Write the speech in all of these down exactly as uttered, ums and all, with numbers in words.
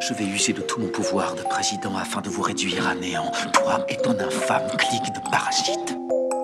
Je vais user de tout mon pouvoir de président afin de vous réduire à néant, toi et ton infâme clique de parasites.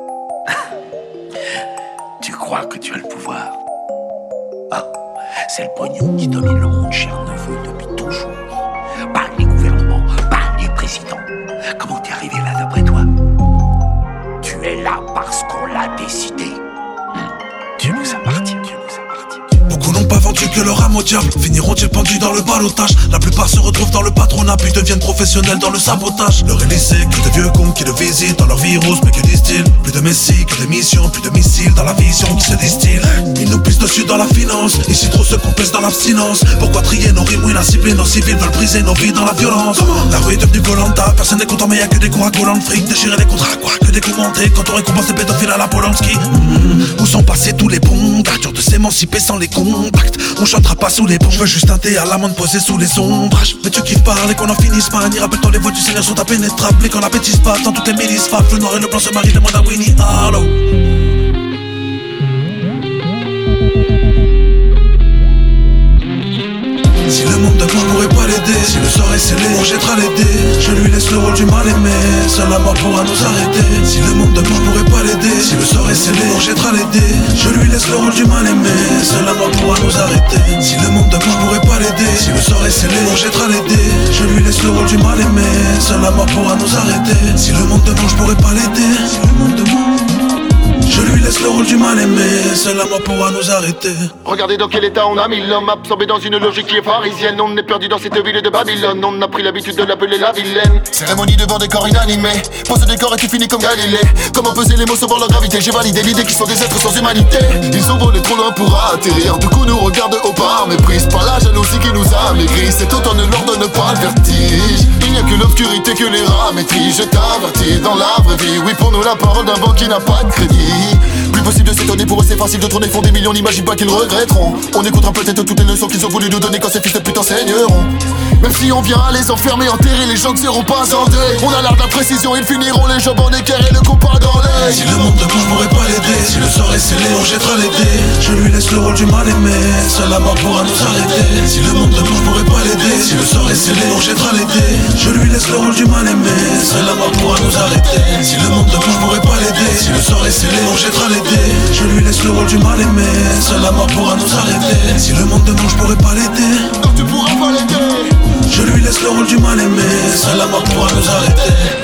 Tu crois que tu as le pouvoir? Ah, c'est le pognon qui domine le monde, cher neveu, depuis toujours. Pas les gouvernements, pas les présidents. Comment t'es arrivé là d'après toi? Tu es là parce qu'on l'a décidé. Dieu nous appartient, Dieu nous appartient. Beaucoup n'ont pas vendu que leur âme au diable. Finiront-ils pendus dans le balotage? La plupart se retrouvent dans le patronat, puis deviennent professionnels dans le sabotage. Le réalisé que de vieux cons qui le visitent dans leur virus, mais que disent-ils? Plus de messie que de missions, plus de missiles dans la vision qui se distille. Ils nous pissent dessus dans la finance, ici trop se complaisent dans l'abstinence. Pourquoi trier nos rimes, oui la cibler, nos civils veulent briser nos vies dans la violence. La rue est devenue Koh-Lanta, personne n'est content mais y'a que des cours à collants de fric. Déchirer les contrats, quoi que des commentés, quand on récompense les pédophiles à la Polanski. Mmh. Où sont passés tous les bons gars, dur de s'émanciper sans les contacts. On chantera pas sous les ponts, je veux juste un thé à l'amande posé sous les ombrages. Mais Dieu qui parle et qu'on en finisse pas, ni rappelle-toi les voix du Seigneur sont impénétrables. Et quand la bêtise passe dans toutes les milices frappent, le noir et le blanc se marient, demande à Winnie Harlow. Si le monde de moi n'aurait pas l'aider, si le sort est scellé, on jettera les dés. Je lui laisse le rôle du mal aimé, seul la mort pourra nous arrêter. Si le monde de moi n'aurait pas l'aider, si le sort est scellé, on jettera les dés. Je lui laisse le rôle du mal aimé, seul la mort pourra nous arrêter. Si le monde de moi n'aurait pas l'aider, si le sort est scellé, on jettera les dés. Je lui laisse le rôle du mal aimé, seul la mort pourra nous arrêter. Si le monde de moi je pourrais pas l'aider, si le monde de moi je lui laisse le rôle du mal aimé, seul la mort pourra nous arrêter. Regardez dans quel état on a mis l'homme, absorbé dans une logique qui est pharisienne. On est perdu dans cette ville de Babylone, on a pris l'habitude de l'appeler la vilaine. Cérémonie devant des corps inanimés, pose ce décor et tu finis comme Galilée. Comment peser les mots sans voir leur gravité, j'ai validé l'idée qu'ils sont des êtres sans humanité. Ils ont volé trop loin pour atterrir, du coup nous regardent au par méprise. Par la jalousie qui nous a maigris, cet automne ne leur donne pas le vertige. Il n'y a que l'obscurité que les rats maîtrisent, je t'avertis dans la vraie vie. Oui pour nous la parole d'un banc qui n'a pas de crédit. Plus possible de s'étonner, pour eux c'est facile de tourner fond des millions, n'imagine pas qu'ils regretteront. On écoutera peut-être toutes les leçons qu'ils ont voulu nous donner quand ces fils de pute enseigneront. Même si on vient à les enfermer, enterrer, les gens ne seront pas en deuil. On a l'art de la précision, ils finiront les jambes en équerre et le compas dans l'œil. Si le monde de moi je pourrais pas l'aider, si le sort est scellé, on jettera les dés. Je lui laisse le rôle du mal aimé, seul la mort pourra nous arrêter. Si le monde de moi je pourrais pas l'aider, si le sort est scellé, on jettera les dés. Je lui laisse le rôle du mal aimé, seul la mort pourra nous arrêter. Si le monde de moi je pourrais pas l'aider, si le sort est scellé, on jettera les dés. Je lui laisse le rôle du mal aimé, seul la mort pourra nous arrêter. Si le monde de moi je pourrais pas l'aider, non tu pourras pas l'aider. je lui laisse le rôle du mal aimé, seul la mort pourra nous arrêter.